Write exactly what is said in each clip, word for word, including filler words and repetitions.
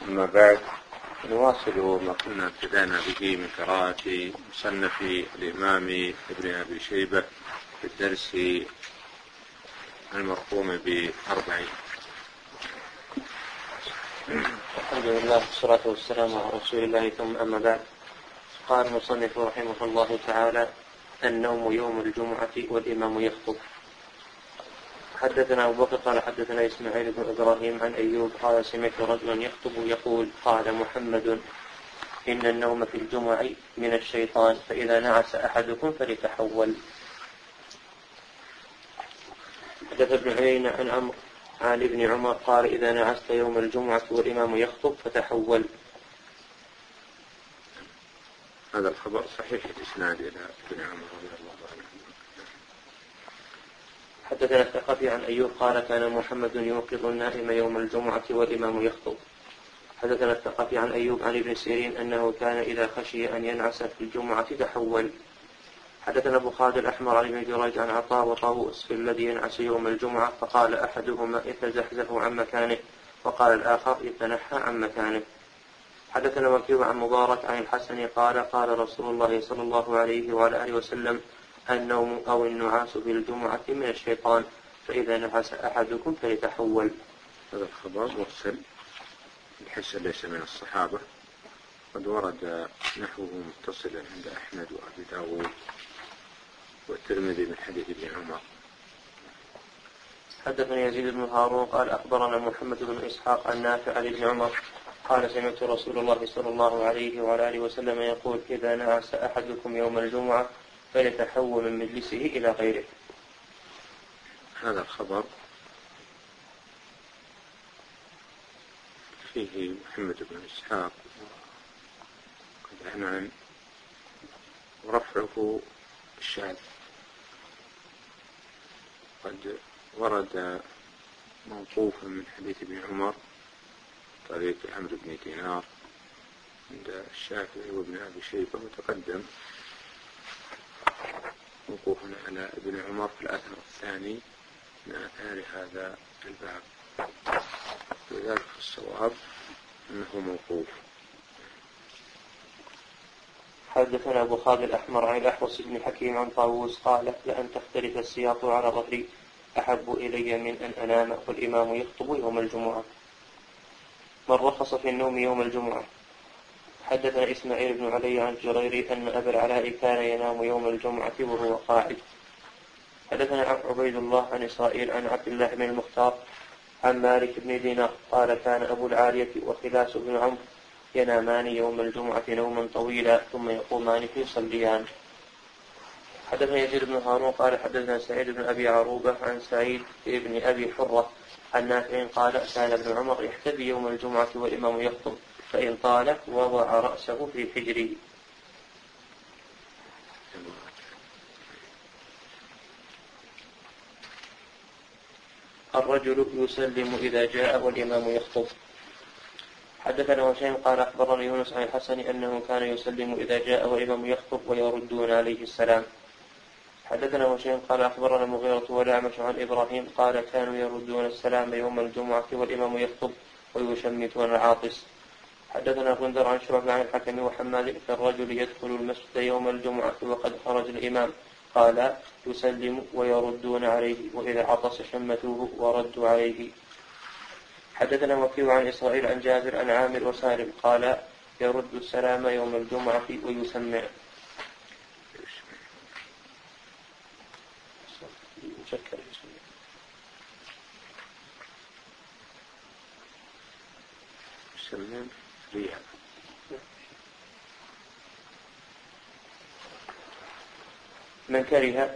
أما بعد، نواصل ما كنا ابتدأنا به من قراءة مصنف الإمام ابن أبي شيبة في الدرس المرقوم بأربعين. الحمد لله والصلاة والسلام على رسول الله، ثم أما بعد. قال المصنف رحمه الله تعالى: النوم يوم الجمعة والإمام يخطب. حدثنا أبو بكر قال حدثنا إسماعيل بن إبراهيم عن أيوب قال: سمعت رجلا يخطب يقول: قال محمد: إن النوم في الجمع من الشيطان، فإذا نعس أحدكم فليتحول. حدث ابن عيينة عن عمرو عن ابن عمر قال: إذا نعست يوم الجمعة والإمام يخطب فتحول. هذا الخبر صحيح الإسناد إلى ابن عمر رضي الله عنه. حدثنا الثقفي عن أيوب قال: كان محمد يوقظ النائم يوم الجمعة والإمام يخطب. حدثنا الثقفي عن أيوب عن ابن سيرين أنه كان إذا خشي أن ينعس في الجمعة تحول. حدثنا أبو خالد الأحمر عن ابن جريج عن عطاء وطاووس في الذي ينعس يوم الجمعة، فقال أحدهما: يتزحزح عن مكانه، وقال الآخر: يتنحى عن مكانه. حدثنا وكيع عن مبارك عن الحسن قال: قال رسول الله صلى الله عليه وعلى آله وسلم: النوم أو النعاس في الجمعة من الشيطان، فإذا نعس أحدكم فليتحول. هذا الخبر مرسل بحيث ليس من الصحابة، قد ورد نحوه متصلا عند أحمد وأبي داود والترمذي من حديث ابن عمر. حدثني يزيد بن هارون قال: أخبرنا محمد بن إسحاق عن نافع عن ابن عمر قال: سمعت رسول الله صلى الله عليه وعلى آله وسلم يقول: إذا نعس أحدكم يوم الجمعة فليتحول من مجلسه إلى غيره. هذا الخبر فيه محمد بن إسحاق قد عنعن ورفعه الشاذ. قد ورد موقوفا من حديث ابن عمر طريق عمرو بن دينار عند الشافعي وابن أبي شيبة، وتقدم موقوفا على ابن عمر في الأثر الثاني من آثار هذا الباب، وذلك الصواب أنه موقوف. حدثنا أبو خالد الأحمر عن الأحوص بن حكيم عن طاووس قال: لأن تختلف السياط على ظهري أحب إلي من أن أنام والإمام يخطب يوم الجمعة. من رخص في النوم يوم الجمعة. حدثنا إسماعيل بن علي عن جرير أن أبا العلاء كان ينام يوم الجمعة وهو قاعد. حدثنا عبيد الله عن إسرائيل عن عبد الله بن المختار عن مالك بن دينار قال: كان أبو العالية وخلاس بن عمرو ينامان يوم الجمعة نوما طويلا ثم يقومان فيصليان. حدثنا يزيد بن هارون قال: حدثنا سعيد بن أبي عروبة عن سعيد بن أبي حرة عن نافع قال: كان ابن عمر يحتبي يوم الجمعة والإمام يخطب، فإن طال وضع رأسه في حجره. الرجل يسلم إذا جاء والإمام يخطب. حدثنا وشيء قال: أخبرنا يونس عن الحسن أنه كان يسلم إذا جاء والإمام يخطب ويردون عليه السلام. حدثنا وشيء قال: أخبرنا مغيرة والأعمش عن إبراهيم قال: كانوا يردون السلام يوم الجمعة والإمام يخطب ويشمتون العاطس. حدثنا غندر عن شعبة عن الحكم وحماد: الرجل يدخل المسجد يوم الجمعة وقد خرج الإمام قال: يسلم ويردون عليه، وإذا عطس شمتوه وردوا عليه. حدثنا وكيع عن إسرائيل عن جابر عن عامر وسالم قال: يرد السلام يوم الجمعة ويسمع. يسمع ريها. من كره.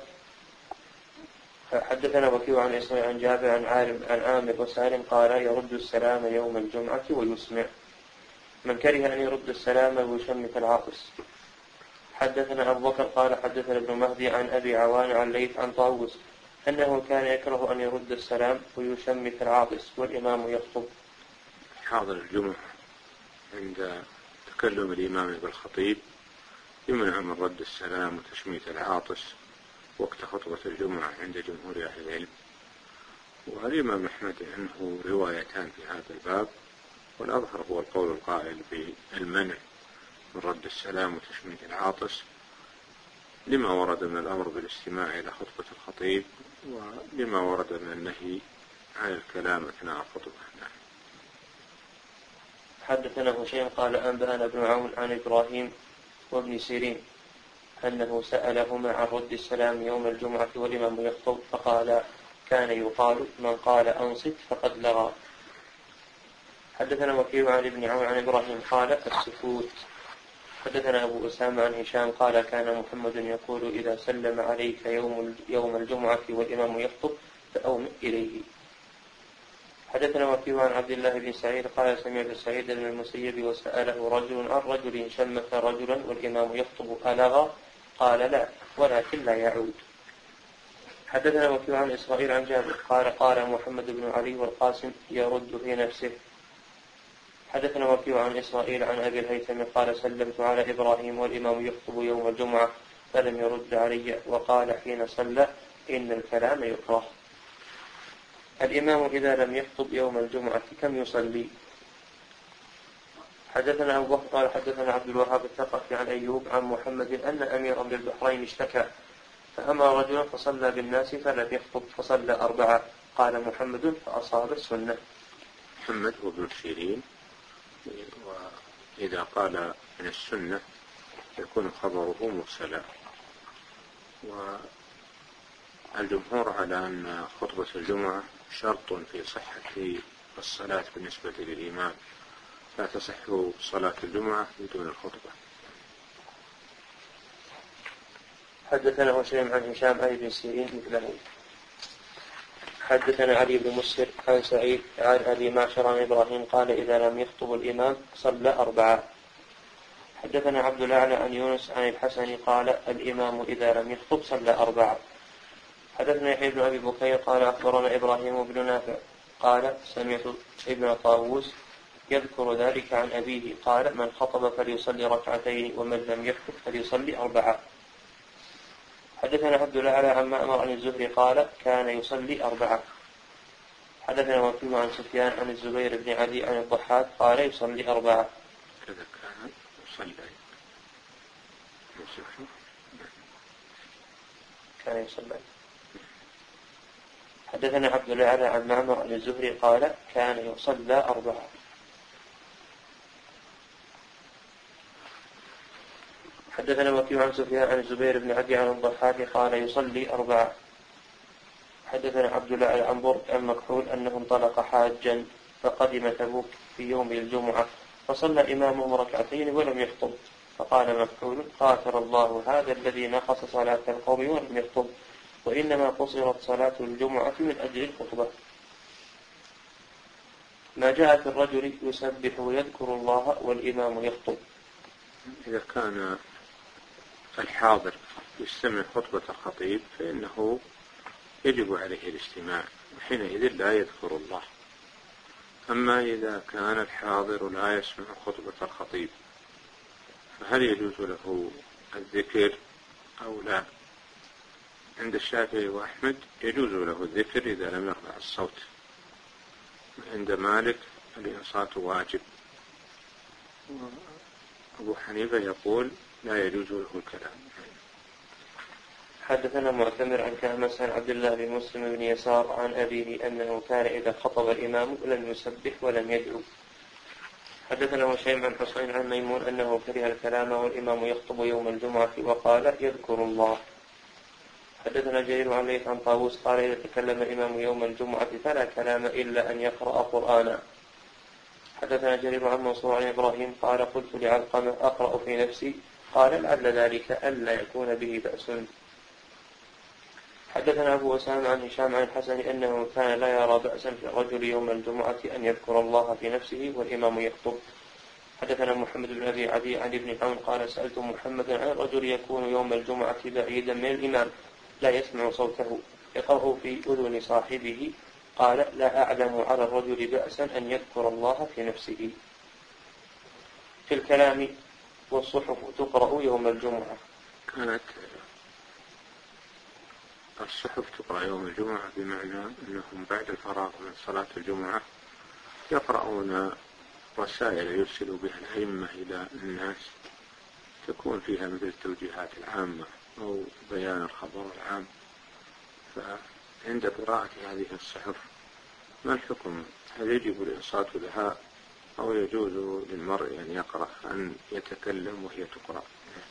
حدثنا وكيع عن إسرائيل عن جابر عن عالم عن عامر وسالم قال: يرد السلام يوم الجمعة ويسمع. من كره أن يرد السلام ويشمت العاطس. حدثنا أبو بكر قال: حدثنا ابن مهدي عن أبي عوان عن ليث عن طاووس أنه كان يكره أن يرد السلام ويشمت العاطس والإمام يخطب. حاضر الجمعة عند تكلم الإمام بالخطيب يمنع من رد السلام وتشميت العاطس وقت خطبة الجمعة عند جمهور أهل العلم. والإمام أحمد عنه روايتان في هذا الباب، والأظهر هو القول القائل بالمنع من رد السلام وتشميت العاطس، لما ورد من الأمر بالاستماع إلى خطبة الخطيب، ولما ورد من النهي عن الكلام أثناء الخطبة. حدثنا هشيم قال أنبأنا ابن عون عن إبراهيم وابن سيرين أنه سألهما عن رد السلام يوم الجمعة والإمام يخطب، فقال كان يقال من قال أنصت فقد لغى. حدثنا وكيع عن ابن عون عن إبراهيم قال السكوت. حدثنا أبو أسامة عن هشام قال كان محمد يقول إذا سلم عليك يوم يوم الجمعة والإمام يخطب فأومئ إليه. حدثنا وكيع عن عبد الله بن سعيد قال سمعت سعيد بن المسيب وسأله رجل عن رجل شمت رجلا والإمام يخطب ألغى؟ قال لا ولكن لا يعود. حدثنا وكيع عن إسرائيل عن جابر قال قال محمد بن علي والقاسم يرد في نفسه. حدثنا وكيع عن إسرائيل عن أبي الهيثم قال سلمت على إبراهيم والإمام يخطب يوم الجمعة فلم يرد علي، وقال حين صلى إن الكلام يكره. الإمام إذا لم يخطب يوم الجمعة كم يصلي؟ حدثنا أبو بكر قال حدثنا عبد الوهاب الثقفي عن أيوب عن محمد أن أميرا بالبحرين اشتكى فأمر رجلا فصلى بالناس فلم يخطب فصلى أربعة. قال محمد فأصاب السنة. محمد هو ابن سيرين، وإذا قال من السنة يكون خبره مرسلا. والجمهور على أن خطبة الجمعة شرط في صحة الصلاة بالنسبة للإمام، لا تصح صلاة الجمعة بدون الخطبة. حدثنا هشيم عن هشام أي بن سيرين مثله. حدثنا علي بن مسر عن سعيد عن أبي معشر عن إبراهيم قال إذا لم يخطب الإمام صلى أربعة. حدثنا عبد الأعلى عن يونس عن الحسن قال الإمام إذا لم يخطب صلى أربعة. حدثنا يحيى بن أبي بكير قال أخبرنا إبراهيم بن نافع قال سمعت ابن طاووس يذكر ذلك عن أبيه قال من خطب فليصلي ركعتين ومن لم يخطب فليصلي أربعة. حدثنا عبد الأعلى عن مأمر عن الزهري قال كان يصلي أربعة. حدثنا وكيع عن سفيان عن الزبير بن عدي عن الضحاك قال يصلي أربعة. كذا كان يصلي كان يصلي. حدثنا عبد الأعلى عن مأمر عن الزهري قال كان يصلى أربعة. حدثنا وكيع عن سفيان عن الزبير بن عدي عن الضحاك قال يصلي أربعة. حدثنا عبد الله عن برد عن مكحول أنه انطلق حاجا فقدم تبوك في يوم الجمعة فصلى إمامهم ركعتين ولم يخطب، فقال مكحول قاتل الله هذا الذي نقص صلاة القوم ولم يخطب، وإنما قصرت صلاة الجمعة من أجل الخطبة. ما جاء في الرجل يسبح ويذكر الله والإمام يخطب. إذا كان الحاضر يستمع خطبة الخطيب فإنه يجب عليه الاستماع، وحينئذ لا يذكر الله. أما إذا كان الحاضر لا يسمع خطبة الخطيب فهل يجوز له الذكر أو لا؟ عند الشافعي وأحمد يجوز له الذكر إذا لم يرفع الصوت، عند مالك الإنصات واجب، أبو حنيفة يقول لا يجوز له الكلام. حدثنا معتمر عن كهمس عن عبد الله بن مسلم بن يسار عن أبيه أنه كان إذا خطب الإمام لم يسبح ولم يدعو. حدثنا هشيم عن حسين عن ميمون أنه كره الكلام والإمام يخطب يوم الجمعة وقال يذكر الله. حدثنا جرير عن ليث عن طاووس قال إذا تكلم الإمام يوم الجمعة فلا كلام إلا أن يقرأ قرآنا. حدثنا جرير عن منصور عن إبراهيم قال قلت لعلقمة أقرأ في نفسي قال لعل ذلك ألا يكون به بأس. حدثنا أبو أسامة عن هشام عن الحسن أنه كان لا يرى بأسا في الرجل يوم الجمعة أن يذكر الله في نفسه والإمام يخطب. حدثنا محمد بن أبي عدي عن ابن عون قال سألت محمد عن الرجل يكون يوم الجمعة بعيدا من الإمام لا يسمع صوته يقرأ في أذن صاحبه قال لا أعلم على الرجل بأسا أن يذكر الله في نفسه. في الكلام والصحف تقرأ يوم الجمعة. كانت الصحف تقرأ يوم الجمعة بمعنى أنهم بعد الفراغ من صلاة الجمعة يقرؤون رسائل يرسل بها الأئمة إلى الناس تكون فيها مثل التوجيهات العامة أو بيان الخبر العام، فعند قراءة هذه الصحف ما الحكم؟ هل يجب الإنصات لها أو يجوز للمرء أن يقرأ أن يتكلم وهي تقرأ؟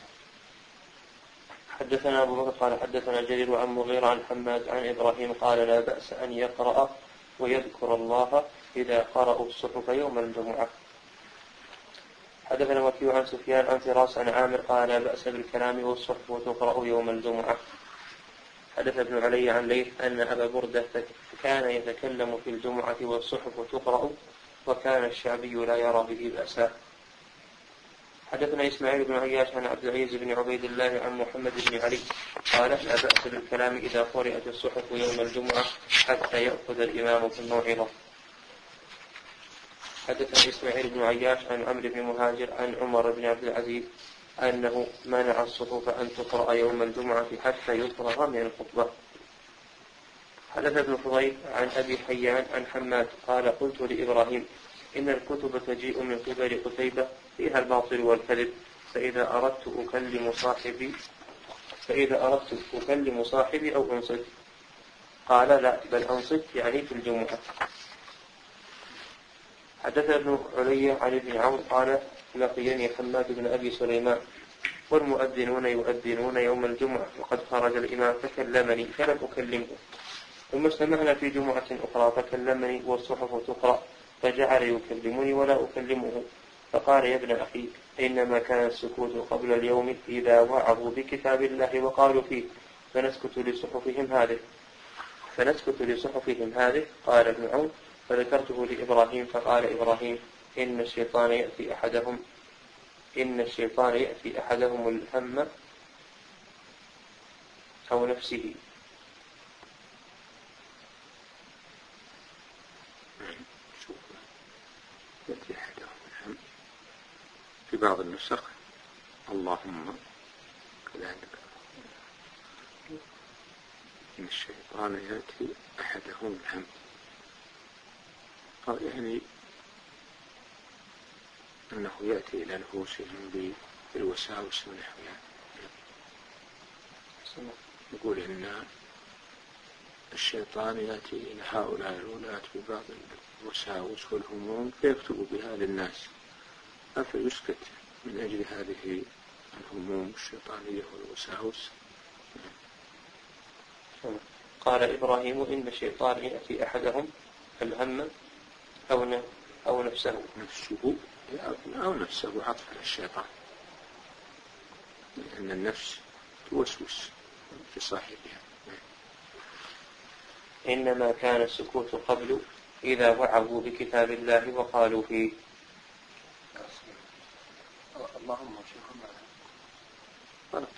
حدثنا أبو بكر قال حدثنا جرير عن مغيرة عن حماد عن إبراهيم قال لا بأس أن يقرأ ويذكر الله إذا قرأوا الصحف يوم الجمعة. حدثنا وكيع عن سفيان عن فراس عن عامر قال لا بأس بالكلام والصحف وتقرأ يوم الجمعة. حدث ابن علي عن ليث أن أبا بردة كان يتكلم في الجمعة والصحف تقرأ وكان الشعبي لا يرى به بأسا. حدثنا إسماعيل بن عياش عن عبد العزيز بن عبيد الله عن محمد بن علي قال لا بأس بالكلام إذا قرأت الصحف يوم الجمعة حتى يأخذ الإمام في الموعظة. حدثنا إسماعيل بن عياش عن عمرو بن مهاجر عن عمر بن عبد العزيز أنه منع الصحف أن تقرأ يوم الجمعة حتى يفرغ من الخطبة. حدث ابن فضيل عن أبي حيان عن حماد قال قلت لإبراهيم إن الكتب تجيء من قبل قتيبة فيها الباطل والكذب، فإذا أردت أكلم صاحبي فإذا أردت أكلم صاحبي أو أنصت؟ قال لا بل أنصت يعني في الجمعة. حدث ابن علي عن ابن عون قال لقيني حماد بن أبي سليمان والمؤذنون يؤذنون يوم الجمعة وقد خرج الإمام فكلمني فلم أكلمه، ثم استمعنا في جمعة أخرى فكلمني والصحف تقرأ فجعل يكلمني ولا أكلمه، فقال يا ابن أخي إنما كان السكوت قبل اليوم إذا وعظوا بكتاب الله وقالوا فيه فنسكت لصحفهم هذه فنسكت لصحفهم هذه قال ابن عون فذكرته لإبراهيم فقال إبراهيم إن الشيطان يأتي أحدهم إن الشيطان يأتي أحدهم الهم أو نفسه. يأتي أحدهم الهم في بعض النسخ اللهم كذلك إن الشيطان يأتي أحدهم الهم، يعني أنه يأتي إلى نفوسهم بالوساوس ونحوها. يقول إن الشيطان يأتي إلى هؤلاء الولاة ببعض الوساوس والهموم فيكتب بها للناس، أفيسكت من أجل هذه الهموم الشيطانية والوساوس. قال إبراهيم إن الشيطان يأتي أحدهم الهم أو أو نفسه نفسه أو نفسه عطف على الشيطان، لأن النفس توسوس في صاحبها. إنما كان السكوت قبل إذا وعظوا بكتاب الله وقالوا فيه اللهم غلط.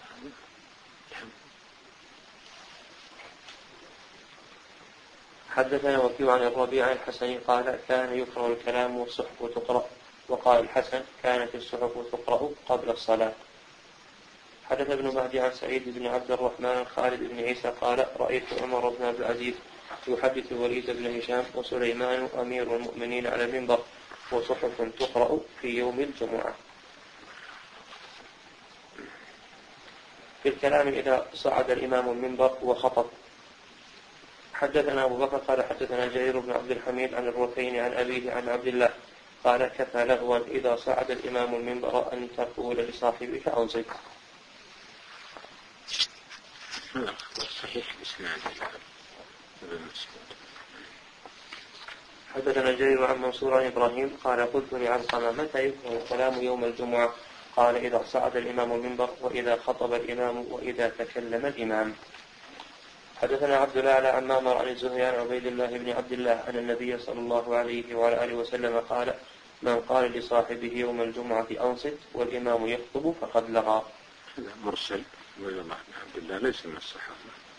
حدثنا وكيع عن الربيع الحسني قال كان يكره الكلام والصحف تقرأ، وقال الحسن كانت الصحف تقرأ قبل الصلاة. حدث ابن مهدي عن سعيد بن عبد الرحمن خالد بن عيسى قال رأيت عمر بن عبد العزيز يحدث وليد بن هشام وسليمان أمير المؤمنين على المنبر وصحف تقرأ في يوم الجمعة. في الكلام إذا صعد الإمام المنبر وخطب. حدثنا أبو بكر قال حدثنا جرير بن عبد الحميد عن الركين عن أبيه عن عبد الله قال كفى لغوا إذا صعد الإمام المنبر أن تقول لصاحبك أنصت. صحيح الإسناد. حدثنا جرير عن منصور عن إبراهيم قال قلت لعلقمة متى يكون الكلام يوم الجمعة؟ قال إذا صعد الإمام المنبر وإذا خطب الإمام وإذا تكلم الإمام. حدثنا عبد الأعلى عن معمر عن الزهري عن عبيد الله بن عبد الله أن النبي صلى الله عليه وعلى آله وسلم قال من قال لصاحبه يوم الجمعة أنصت والإمام يخطب فقد لغى. هذا مرسل عبيد الله بن عبد الله ليس من الصحابة.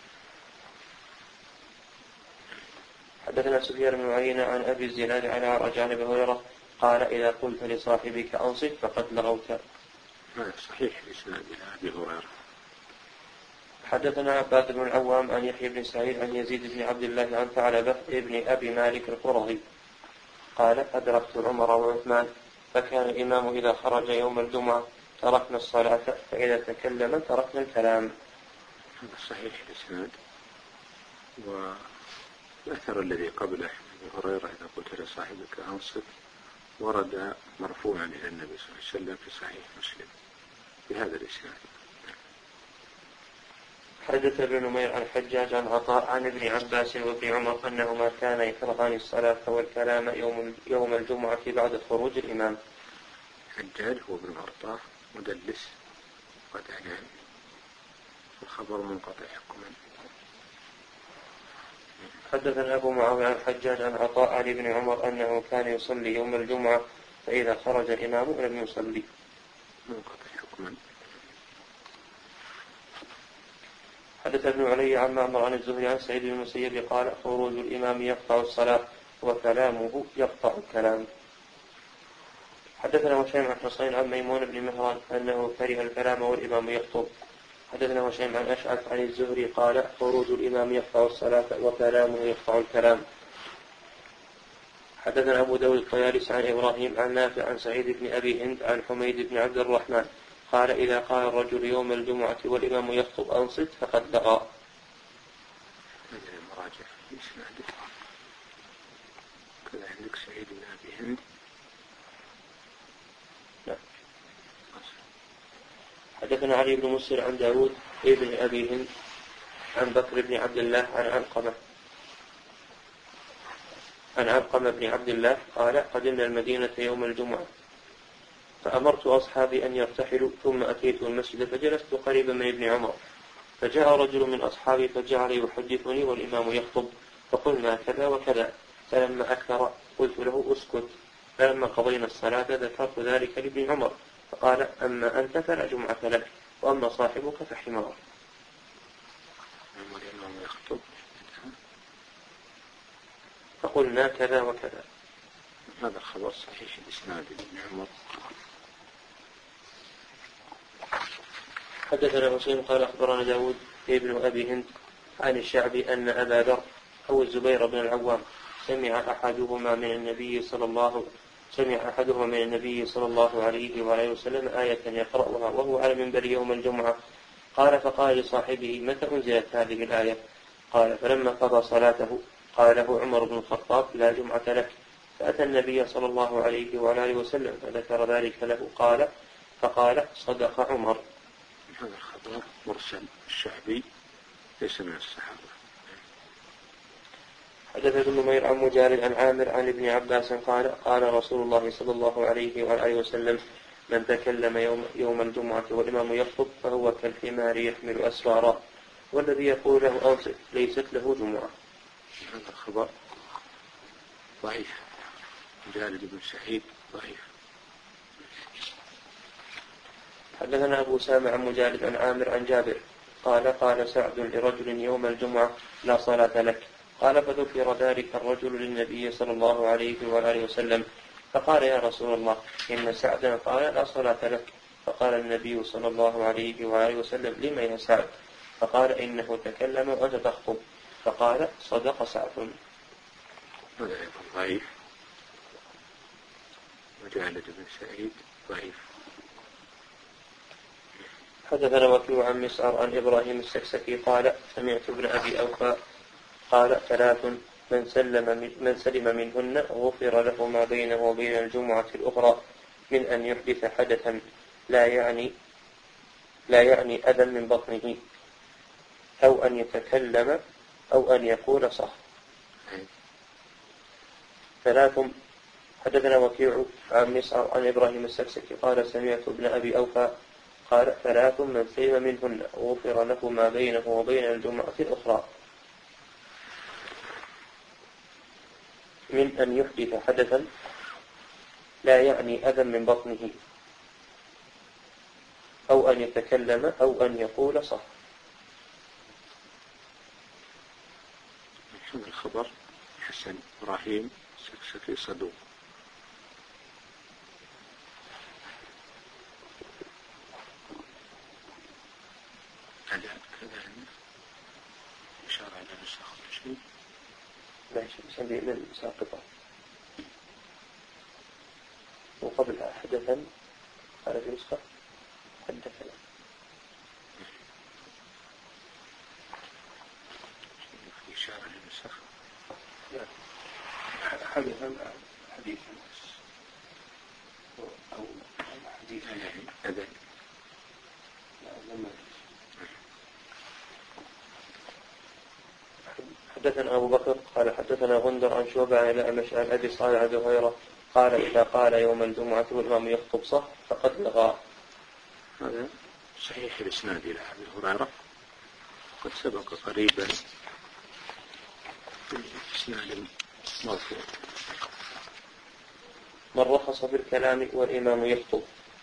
حدثنا سفيان بن عيينة عن أبي الزناد عن أعرج عن أبي هريرة قال إذا قلت لصاحبك أنصت فقد لغوت. هذا صحيح الإسناد إلى أبي هريرة. حدثنا عباد بن العوام عن يحيى بن سعيد عن يزيد بن عبد الله عن ثعلبة ابن أبي مالك القرظي قال أدركت عمر وعثمان فكان الإمام إذا خرج يوم الجمعة تركنا الصلاة فإذا تكلم تركنا الكلام. هذا صحيح الإسناد. والأثر الذي قبله أبو هريرة إذا قلت لصاحبك أنصت ورد مرفوعا إلى النبي صلى الله عليه وسلم في صحيح مسلم بهذا الإسناد. حدث ابن نمير عن حجاج عن عطاء عن ابن عباس وابن عمر أنهما كانا يكرهان الصلاة والكلام يوم يوم الجمعة بعد خروج الإمام. حجاج هو ابن عطاء مدلس قد عنان الخبر منقطع حكما. حدثنا أبو معاوية عن حجاج عن عطاء عن ابن عمر أنه كان يصلي يوم الجمعة فإذا خرج الإمام لم يصلي. منقطع حكما. حدث ابن علي عن معمر عن الزهري عن سعيد بن المسيب قال خروج الإمام يقطع الصلاة وكلامه يقطع الكلام. حدثنا هشيم عن حسين عن ميمون بن مهران أنه كره الكلام والإمام يخطب. حدثنا هشيم عن أشعث عن الزهري قال خروج الإمام يقطع الصلاة وكلامه يقطع الكلام. حدثنا أبو داود الطيالسي عن إبراهيم عن نافع عن سعيد بن أبي هند عن حميد بن عبد الرحمن قال إذا قال الرجل يوم الجمعة والإمام يخطب أنصت فقد لغى. هذا المراجع يسمع كذا عندك سعيد بن أبي هند. لا. حدثنا علي بن مسر عن داود ابن أبي هند عن بكر بن عبد الله عن علقمة عن علقمة بن عبد الله قال قدمنا المدينة يوم الجمعة فأمرت أصحابي أن يرتحلوا ثم أتيت المسجد فجلست قريبا من ابن عمر فجاء رجل من أصحابي فجعل يحدثني والإمام يخطب فقلنا كذا وكذا فلما أكثر قلت له أسكت فلما قضينا الصلاة ذكرت ذلك لابن عمر فقال أما أنت فلا جمعة لك وأما صاحبك فحمار. والإمام يخطب فقلنا كذا وكذا. هذا خبر صحيح الإسناد ابن عمر. حدثنا حسين قال أخبرنا داود ابن أبي هند عن الشعبي أن أبا ذر أو الزبير بن العوام سمع أحدهما من النبي صلى الله سمع أحدهما من النبي صلى الله عليه وعليه وسلم آية يقرأها وهو على منبر يوم الجمعة قال فقال لصاحبه متى أنزلت هذه الآية قال فلما قضى صلاته قال له عمر بن الخطاب لا جمعة لك فأتى النبي صلى الله عليه وعليه وسلم فذكر ذلك له قال فقال صدق عمر. هذا الخبر مرسل الشعبي ليس من الصحابة. حدث ابن نمير عن مجالد عن عامر عن ابن عباس قال قال رسول الله صلى الله عليه وعليه وسلم من تكلم يوم, يوم الجمعة والإمام يخطب فهو كالحمار يحمل أسفارا والذي يقول له أنصت ليست له جمعة. هذا الخبر ضعيف. مجالد بن سعيد ضعيف. حدثنا أبو سامع عن مجالد عن عامر عن جابر قال قال سعد لرجل يوم الجمعة لا صلاة لك قال فذكر ذلك الرجل للنبي صلى الله عليه وآله وسلم فقال يا رسول الله إن سعدا قال لا صلاة لك فقال النبي صلى الله عليه وآله وسلم لما يا سعد فقال إنه تكلم وأنت تخطب فقال صدق سعد. هذا أيضا ضعيف. مجالد بن سعيد ضعيف. حدثنا وكيع عن مسعر عن إبراهيم السكسكي قال سمعت ابن أبي أوفى قال ثلاث من سلم من سلم منهن غفر له ما بينه وبين الجمعة الأخرى من أن يحدث حدثا لا يعني لا يعني أذى من بطنه أو أن يتكلم أو أن يقول صح. ثلاث. حدثنا وكيع عن مسعر عن إبراهيم السكسكي قال سمعت ابن أبي أوفى قال ثلاث من سلم منهن غفر له ما بينه وبين الجمعة الأخرى من أن يحدث حدثا لا يعني أذى من بطنه أو أن يتكلم أو أن يقول صح. هذا الخبر حسن. إبراهيم السكسكي صدوق. هذا كذا إشارة على نسخ شيء ماشي سنبي من ساقطة. قبلها حدثا قال في نسخة حدثنا إشارة للنسخ حدثا حديثا أو حديثا يعني أذن حدثنا أبو بكر قال حدثنا غندر عن شعبة عن الأعمش عن أبي صالح عن أبي هريرة قال إذا قال يوم الجمعة والإمام يخطب صح فقد لغى. هذا صحيح الإسناد إلى أبي هريرة قد سبق قريبا في الإسناد مرفوع. من رخص بالكلام والإمام يخطب.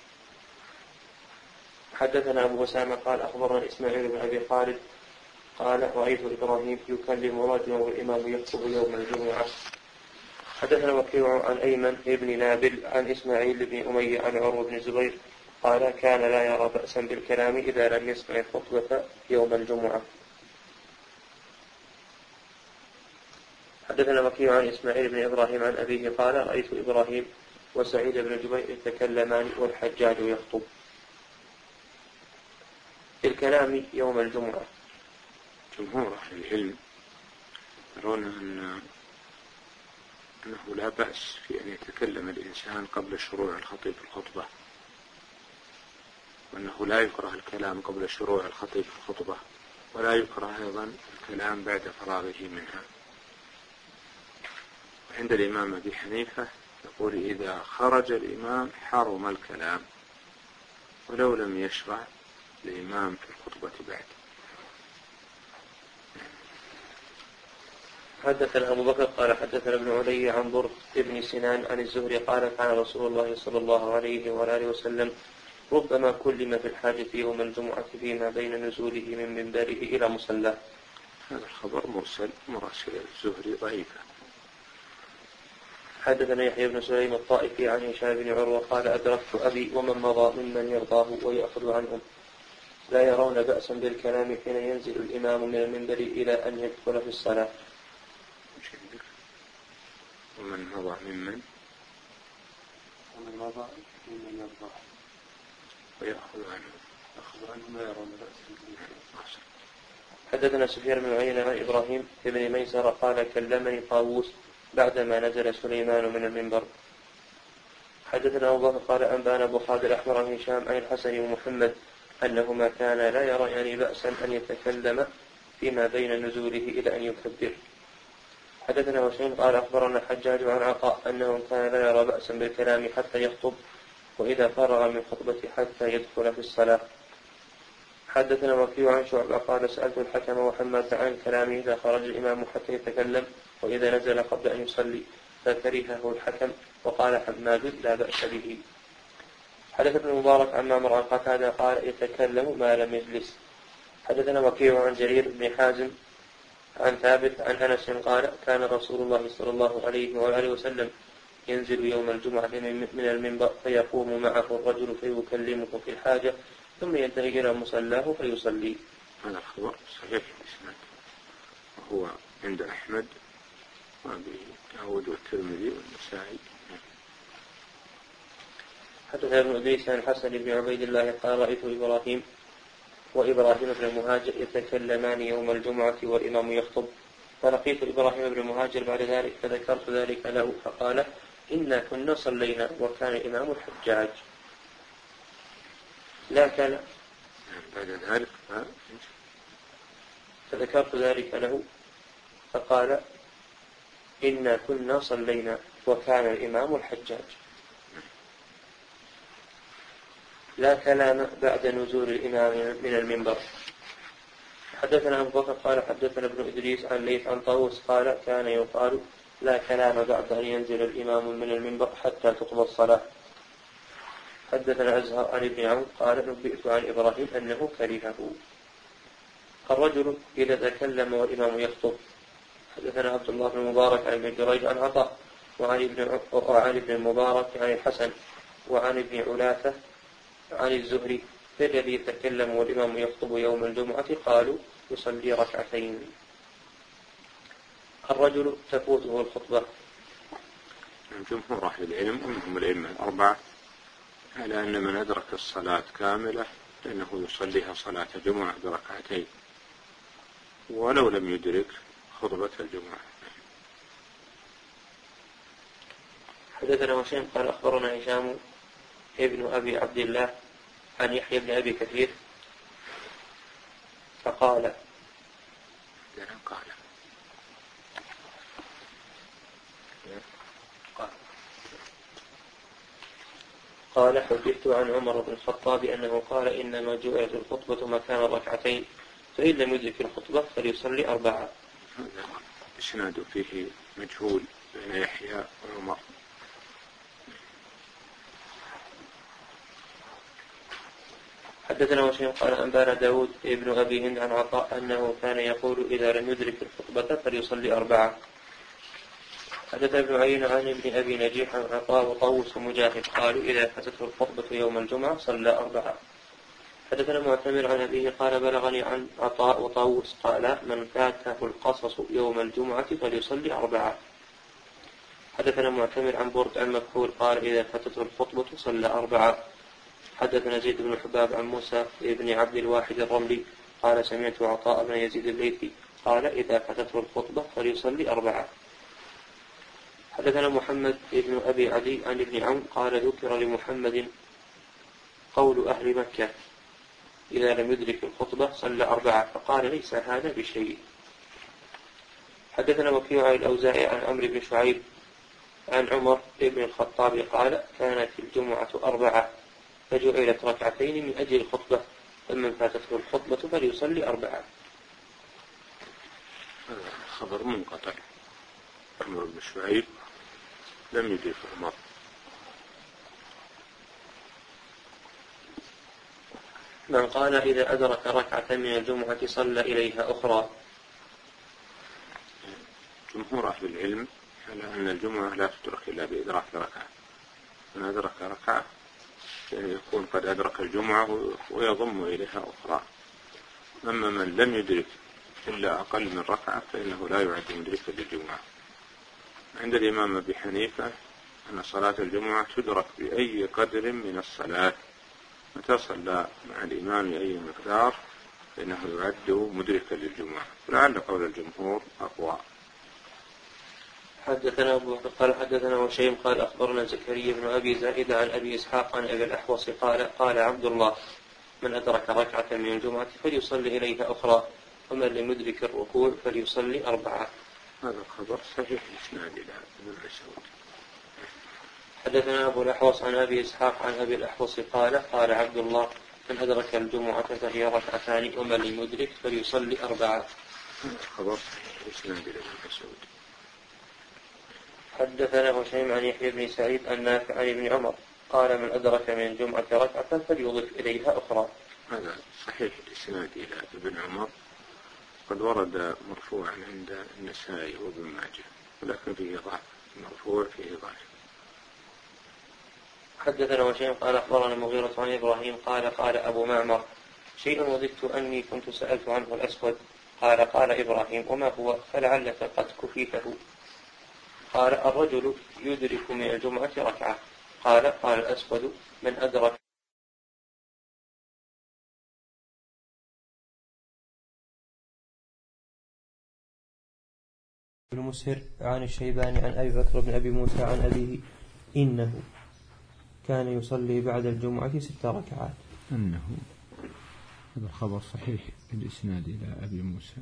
حدثنا أبو أسامة قال أخبرنا إسماعيل بن أبي خالد قال رأيت إبراهيم يكلم رجلا والإمام يخطب يوم الجمعة. حدثنا وكيع عن أيمن بن نابل عن إسماعيل بن أمية عن عروة بن الزبير قال كان لا يرى بأسا بالكلام إذا لم يسمع الخطبة يوم الجمعة. حدثنا وكيع عن إسماعيل بن إبراهيم عن أبيه قال رأيت إبراهيم وسعيد بن جبير يتكلمان والحجاج يخطب. الكلام يوم الجمعة. جمهور أهل العلم يرون أن أنه لا بأس في أن يتكلم الإنسان قبل شروع الخطيب الخطبة، وأنه لا يكره الكلام قبل شروع الخطيب الخطبة، ولا يكره أيضا الكلام بعد فراغه منها. وعند الإمام أبي حنيفة يقول إذا خرج الإمام حرم الكلام ولو لم يشرع الإمام في الخطبة بعد. حدثنا أبو بكر قال حدثنا ابن علي عن ضرب ابن سنان عن الزهري قال كان رسول الله صلى الله عليه وآله وسلم ربما كلم في الحاجة يوم الجمعة فيما بين نزوله من منبره إلى مصلاه. هذا الخبر مرسل مراسل الزهري ضعيفة. حدثنا يحيى بن سليم الطائفي عن هشام بن عروة قال أدركت أبي ومن مضى ممن يرضاه ويأخذ عنهم لا يرون بأسا بالكلام حين ينزل الإمام من المنبر إلى أن يدخل في الصلاة. ومن مضى ممن ومن مضى ممن يرضاه ويأخذ عنه أخذ عنه ما يرون بأسا. حدثنا سفيان بن عيينة عن إبراهيم بن ميسر قال كلمني طاووس بعدما نزل سليمان من المنبر. حدثنا أبو بكر قال أنبانا أبو خالد الأحمر عن هشام عن الحسن ومحمد أنهما كانا لا يريان بأسا أن يتكلم فيما بين نزوله إلى أن يكبر. حدثنا وسيم قال أخبرنا الحجاج عن عطاء أنه كان لا يرى بأسا بالكلام حتى يخطب وإذا فرغ من خطبته حتى يدخل في الصلاة. حدثنا وكيع عن شعبة قال سألت الحكم وحماد عن كلامه إذا خرج الإمام حتى يتكلم وإذا نزل قبل أن يصلي فكرهه الحكم وقال حماد لا بأس به. حدثنا المبارك عن معمر عن قتادة قال يتكلم ما لم يجلس. حدثنا وكيع عن جرير بن حازم عن ثابت عن أنس قال كان رسول الله صلى الله عليه وآله وسلم ينزل يوم الجمعة من المنبر فيقوم معه الرجل فيكلمه في الحاجة ثم ينتهي إلى مصلاه فيصلي. هذا الخبر صحيح الإسناد وهو عند أحمد وأبي داود والترمذي والنسائي. حدثنا ابن أدريس عن الحسن بن عبيد الله قال رأيت إبراهيم وإبراهيم بن المهاجر يتكلمان يوم الجمعة والإمام يخطب فلقيت إبراهيم بن المهاجر بعد ذلك فذكرت ذلك له فقال إنا كنا صلينا وكان الإمام الحجاج. لا كان بعد ذلك فذكرت ذلك له فقال إنا كنا صلينا وكان الإمام الحجاج. لا كلام بعد نزول الإمام من المنبر. حدثنا أبو بكر قال حدثنا ابن إدريس عن ليث عن طاووس قال كان يقال لا كلام بعد أن ينزل الإمام من المنبر حتى تقضى الصلاة. حدثنا أزهر عن ابن عون قال نبئت عن إبراهيم أنه كرهه. الرجل إذا تكلم والإمام يخطب. حدثنا عبد الله بن المبارك عن ابن جريج عن عطاء وعن ابن وعن ابن المبارك عن الحسن وعن ابن علاثة عن الزهري فالذي يتكلم والإمام يخطب يوم الجمعة قالوا يصلي ركعتين. الرجل تفوته الخطبة. جمهور أهل العلم ومنهم الأئمة الأربعة على أن من أدرك الصلاة كاملة فإنه يصليها صلاة جمعة بركعتين، ولو لم يدرك خطبة الجمعة. حدثنا وشيم قال أخبرنا هشام ابن أبي عبد الله عن يحيى بن أبي كثير فقال قال قال حدثت عن عمر بن الخطاب أنه قال إنما جعلت الخطبة مكان ركعتين، فإن لم يدرك الخطبة فليصلي أربعة. هذا إسناد فيه مجهول بين يحيى وعمر. حدثنا وشيء قال أنبانا داود ابن أبي هند عن عطاء أنه كان يقول إذا لم يدرك الخطبة فليصلي أربعة. حدث ابن عين عن ابن أبي نجيح عن عطاء وطوس ومجاهد قالوا إذا فاتته الخطبة يوم الجمعة صلى أربعة. حدثنا معتمر عن أبيه قال بلغني عن عطاء وطوس قال من فاته القصص يوم الجمعة فليصلي أربعة. حدثنا معتمر عن برد عن مكحول قال إذا فاتته الخطبة صلى أربعة. حدثنا زيد بن حباب عن موسى بن عبد الواحد الرملي قال سمعت عطاء بن يزيد الليثي قال إذا فاتته الخطبة فليصلي أربعة. حدثنا محمد بن أبي عدي عن ابن عون قال ذكر لمحمد قول أهل مكة إذا لم يدرك الخطبة صلى أربعة، فقال ليس هذا بشيء. حدثنا وكيع عن الأوزاعي عن عمرو بن شعيب عن عمر بن الخطاب قال كانت الجمعة أربعة فجعلت ركعتين من أجل الخطبة، فمن فاتته الخطبة فليصلي أربعة. خبر منقطع. عمرو بن شعيب لم يدرك عمر. من قال إذا أدرك ركعة من الجمعة صلى إليها أخرى. جمهور أهل العلم على أن الجمعة لا تدرك إلا بإدراك ركعة. من أدرك ركعة يعني يكون قد أدرك الجمعة ويضم إليها أخرى. أما من لم يدرك إلا أقل من ركعة فإنه لا يعد مدركا للجمعة. عند الإمام أبي حنيفة أن صلاة الجمعة تدرك بأي قدر من الصلاة، متى صلى مع الإمام أي مقدار فإنه يعد مدركا للجمعة، فلعل قول الجمهور أقوى. حدثنا أبو قال حدثنا وشيم قال أخبرنا زكريا بن أبي زائدة عن أبي إسحاق عن أبي الأحوص قال قال عبد الله من أدرك ركعة من الجمعة فليصلي إليها أخرى، ومن لم يدرك الركوع فليصلي أربعة. هذا الخبر صحيح إسناد إلى ابن مسعود. حدثنا أبو الأحوص عن أبي إسحاق عن أبي الأحوص قال قال عبد الله من أدرك الجمعة فهي ركعتان، ومن لم يدرك فليصلي أربعة. الخبر صحيح إسناد إلى ابن مسعود. حدثنا هشيم عن يحيى بن سعيد النافع عن ابن عمر قال من أدرك من الجمعة ركعة فليضف إليها أخرى. هذا صحيح الإسناد إلى ابن عمر، قد ورد مرفوعا عند النسائي وابن ماجه ولكن فيه ضعف، مرفوع فيه ضعف. حدثنا وشيم قال أخبرنا المغيرة عن إبراهيم قال قال أبو معمر شيء وضدت أني كنت سألت عنه الأسود. قال قال إبراهيم وما هو؟ فلعلك قد كفيته. قال الرجل يدرك من الجمعة ركعة. قال قال الأسود من أدرك المسهر عن الشيباني عن أبي بكر بن أبي موسى عن أبيه إنه كان يصلي بعد الجمعة ست ركعات. أنه هذا الخبر صحيح بالإسناد إلى أبي موسى.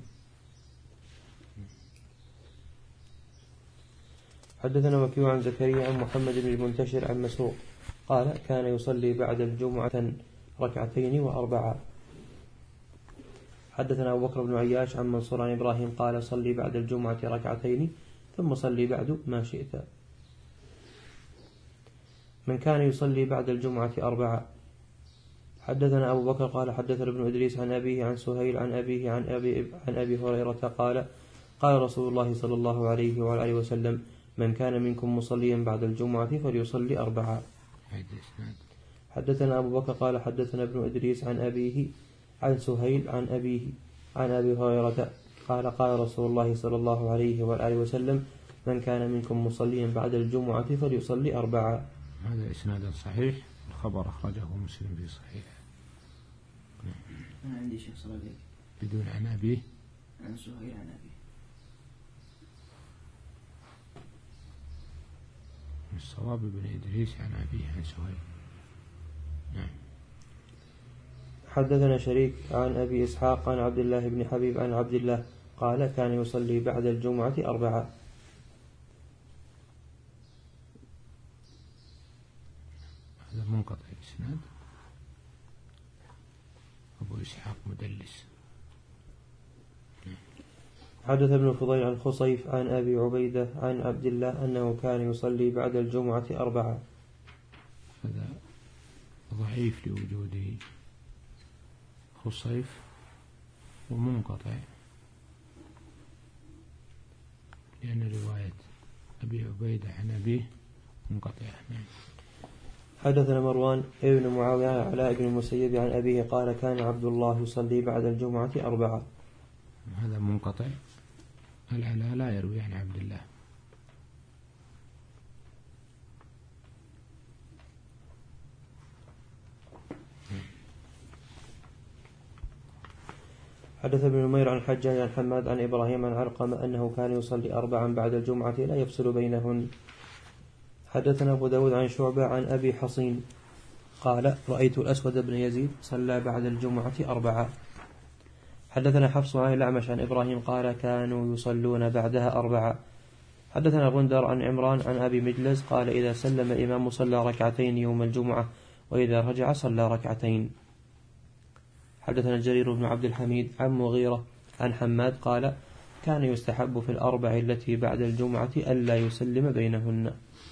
حدثنا وكيع عن زكريا عن محمد بن المنتشر عن مسروق قال كان يصلي بعد الجمعة ركعتين وأربعة. حدثنا أبو بكر بن عياش عن منصور عن إبراهيم قال صلي بعد الجمعة ركعتين ثم صلي بعد ما شئت. من كان يصلي بعد الجمعة أربعة. حدثنا أبو بكر قال حدثنا ابن إدريس عن أبيه عن سهيل عن أبيه عن أبي, عن أبي هريرة قال قال رسول الله صلى الله عليه وعلى وسلم من كان منكم مصليا بعد الجمعة فليصلي أربعة. حدثنا أبو بكر قال حدثنا ابن إدريس عن أبيه عن سهيل عن أبيه عن أبي هريرة قال قال رسول الله صلى الله عليه وعلى وسلم من كان منكم مصليا بعد الجمعة فليصلي أربعة. هذا إسناد صحيح الخبر أخرجه مسلم في صحيحه. أنا عندي شيخ صلى بدون عن أبيه، عن سهيل عن أبيه. الصواب بن إدريس عن أبيه عن سهيل. نعم. حدثنا شريك عن أبي إسحاق عن عبد الله بن حبيب عن عبد الله قال كان يصلي بعد الجمعة أربعة. هذا منقطع الإسناد، أبو إسحاق مدلس. حدث ابن الفضيل عن خصيف عن أبي عبيدة عن عبد الله أنه كان يصلي بعد الجمعة أربعة. هذا ضعيف لوجوده خصيف ومنقطع، لأن رواية أبي عبيدة عن أبيه منقطعة. حدثنا مروان ابن معاوية عن علاء بن المسيب عن أبيه قال كان عبد الله يصلي بعد الجمعة أربعة. هذا منقطع، العلاء لا يروي عن عبد الله. حدث ابن نمير عن الحجاج عن حماد عن إبراهيم عن علقمة أنه كان يصلي أربعا بعد الجمعة لا يفصل بينهن. حدثنا أبو داود عن شعبة عن أبي حصين قال رأيت الأسود بن يزيد صلى بعد الجمعة أربعة. حدثنا حفص عن الأعمش عن إبراهيم قال كانوا يصلون بعدها أربعة. حدثنا غندر عن عمران عن أبي مجلس قال إذا سلم الإمام صلى ركعتين يوم الجمعة وإذا رجع صلى ركعتين. حدثنا جرير بن عبد الحميد عن مغيرة عن حماد قال كان يستحب في الأربع التي بعد الجمعة ألا يسلم بينهن.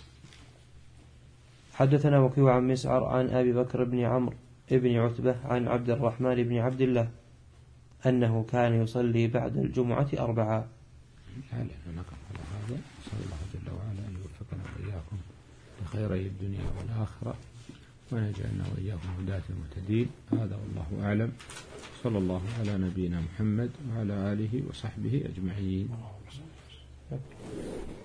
حدثنا وكيع عن مسعر عن أبي بكر بن عمرو بن عتبة عن عبد الرحمن بن عبد الله أنه كان يصلي بعد الجمعة أربعة. لا لا نقف على هذا. صلى الله جل وعلا أن يوفقنا وإياكم لخيري الدنيا والآخرة ونجعلنا وإياكم هداة المهتدين. هذا والله أعلم. صلى الله على نبينا محمد وعلى آله وصحبه أجمعين.